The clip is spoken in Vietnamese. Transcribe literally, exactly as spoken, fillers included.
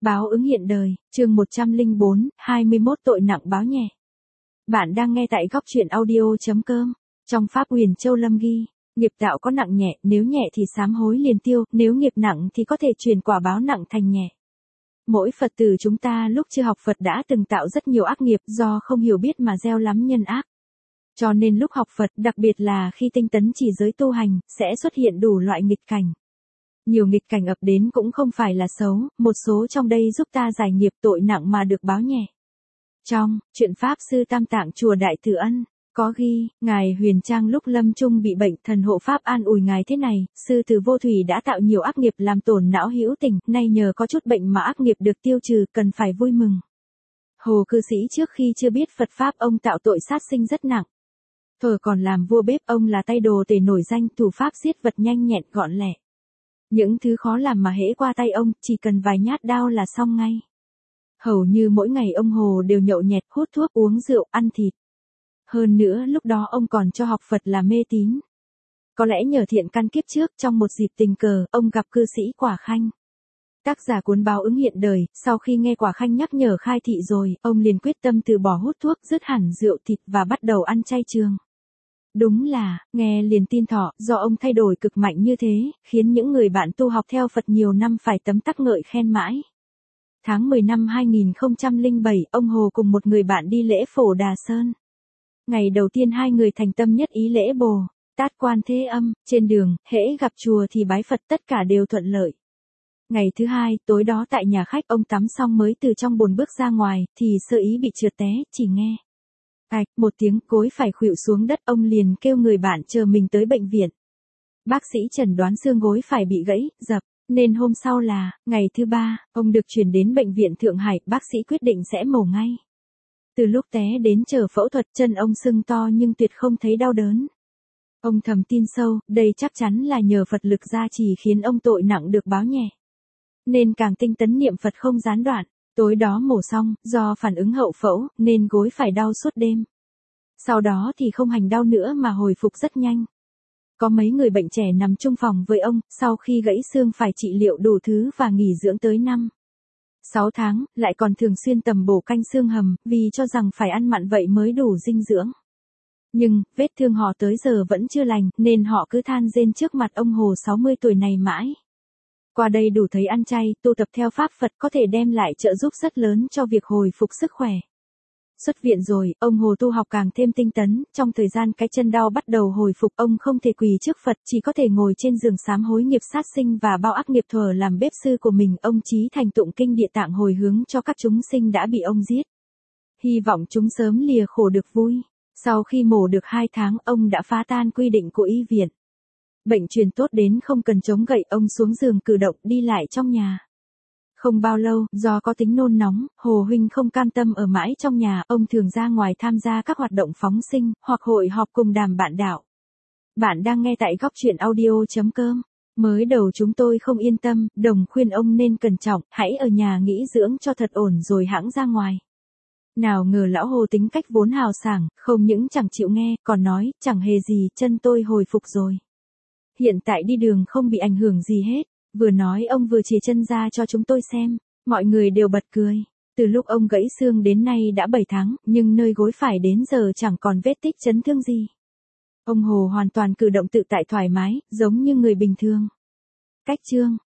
Báo ứng hiện đời, chương một trăm lẻ bốn, hai mươi mốt tội nặng báo nhẹ. Bạn đang nghe tại góc truyện audio.com. Trong Pháp Huyền Châu Lâm ghi, nghiệp tạo có nặng nhẹ, nếu nhẹ thì sám hối liền tiêu, nếu nghiệp nặng thì có thể truyền quả báo nặng thành nhẹ. Mỗi Phật tử chúng ta lúc chưa học Phật đã từng tạo rất nhiều ác nghiệp do không hiểu biết mà gieo lắm nhân ác. Cho nên lúc học Phật, đặc biệt là khi tinh tấn chỉ giới tu hành, sẽ xuất hiện đủ loại nghịch cảnh. Nhiều nghịch cảnh ập đến cũng không phải là xấu, một số trong đây giúp ta giải nghiệp tội nặng mà được báo nhẹ. Trong truyện Pháp Sư Tam Tạng Chùa Đại Từ Ân, có ghi, Ngài Huyền Trang lúc lâm chung bị bệnh, thần hộ Pháp an ủi Ngài thế này, Sư Từ Vô Thủy đã tạo nhiều ác nghiệp làm tổn não hữu tình, nay nhờ có chút bệnh mà ác nghiệp được tiêu trừ, cần phải vui mừng. Hồ cư sĩ trước khi chưa biết Phật Pháp ông tạo tội sát sinh rất nặng. Thuở còn làm vua bếp ông là tay đồ tể nổi danh, thủ pháp giết vật nhanh nhẹn gọn lẹ. Những thứ khó làm mà hễ qua tay ông, chỉ cần vài nhát đao là xong ngay. Hầu như mỗi ngày ông Hồ đều nhậu nhẹt, hút thuốc, uống rượu, ăn thịt. Hơn nữa lúc đó ông còn cho học Phật là mê tín. Có lẽ nhờ thiện căn kiếp trước, trong một dịp tình cờ, ông gặp cư sĩ Quả Khanh. Tác giả cuốn Báo ứng hiện đời, sau khi nghe Quả Khanh nhắc nhở khai thị rồi, ông liền quyết tâm từ bỏ hút thuốc, dứt hẳn rượu thịt và bắt đầu ăn chay trường. Đúng là, nghe liền tin thọ, do ông thay đổi cực mạnh như thế, khiến những người bạn tu học theo Phật nhiều năm phải tấm tắc ngợi khen mãi. Tháng mười năm hai nghìn không trăm lẻ bảy, ông Hồ cùng một người bạn đi lễ Phổ Đà Sơn. Ngày đầu tiên hai người thành tâm nhất ý lễ Bồ Tát Quan Thế Âm, trên đường, hễ gặp chùa thì bái Phật tất cả đều thuận lợi. Ngày thứ hai, tối đó tại nhà khách ông tắm xong mới từ trong bồn bước ra ngoài, thì sơ ý bị trượt té, chỉ nghe. Ạch, một tiếng, gối phải khuỵu xuống đất, ông liền kêu người bạn chờ mình tới bệnh viện. Bác sĩ chẩn đoán xương gối phải bị gãy, dập, nên hôm sau là, ngày thứ ba, ông được chuyển đến bệnh viện Thượng Hải, bác sĩ quyết định sẽ mổ ngay. Từ lúc té đến chờ phẫu thuật, chân ông sưng to nhưng tuyệt không thấy đau đớn. Ông thầm tin sâu, đây chắc chắn là nhờ Phật lực gia trì khiến ông tội nặng được báo nhẹ. Nên càng tinh tấn niệm Phật không gián đoạn. Tối đó mổ xong, do phản ứng hậu phẫu, nên gối phải đau suốt đêm. Sau đó thì không hành đau nữa mà hồi phục rất nhanh. Có mấy người bệnh trẻ nằm chung phòng với ông, sau khi gãy xương phải trị liệu đủ thứ và nghỉ dưỡng tới năm, sáu tháng, lại còn thường xuyên tầm bổ canh xương hầm, vì cho rằng phải ăn mặn vậy mới đủ dinh dưỡng. Nhưng, vết thương họ tới giờ vẫn chưa lành, nên họ cứ than rên trước mặt ông Hồ sáu mươi tuổi này mãi. Qua đây đủ thấy ăn chay, tu tập theo Pháp Phật có thể đem lại trợ giúp rất lớn cho việc hồi phục sức khỏe. Xuất viện rồi, ông Hồ tu học càng thêm tinh tấn, trong thời gian cái chân đau bắt đầu hồi phục, ông không thể quỳ trước Phật, chỉ có thể ngồi trên giường sám hối nghiệp sát sinh và bao ác nghiệp thuở làm bếp sư của mình, ông chí thành tụng kinh Địa Tạng hồi hướng cho các chúng sinh đã bị ông giết. Hy vọng chúng sớm lìa khổ được vui. Sau khi mổ được hai tháng, ông đã phá tan quy định của y viện. Bệnh truyền tốt đến không cần chống gậy, ông xuống giường cử động đi lại trong nhà. Không bao lâu, do có tính nôn nóng, Hồ huynh không cam tâm ở mãi trong nhà, ông thường ra ngoài tham gia các hoạt động phóng sinh, hoặc hội họp cùng đàm bạn đạo. Bạn đang nghe tại góc truyện audio.com. Mới đầu chúng tôi không yên tâm, đồng khuyên ông nên cẩn trọng, hãy ở nhà nghỉ dưỡng cho thật ổn rồi hẵng ra ngoài. Nào ngờ lão Hồ tính cách vốn hào sảng, không những chẳng chịu nghe, còn nói, chẳng hề gì, chân tôi hồi phục rồi. Hiện tại đi đường không bị ảnh hưởng gì hết. Vừa nói ông vừa chìa chân ra cho chúng tôi xem, mọi người đều bật cười. Từ lúc ông gãy xương đến nay đã bảy tháng, nhưng nơi gối phải đến giờ chẳng còn vết tích chấn thương gì. Ông Hồ hoàn toàn cử động tự tại thoải mái, giống như người bình thường. Cách chương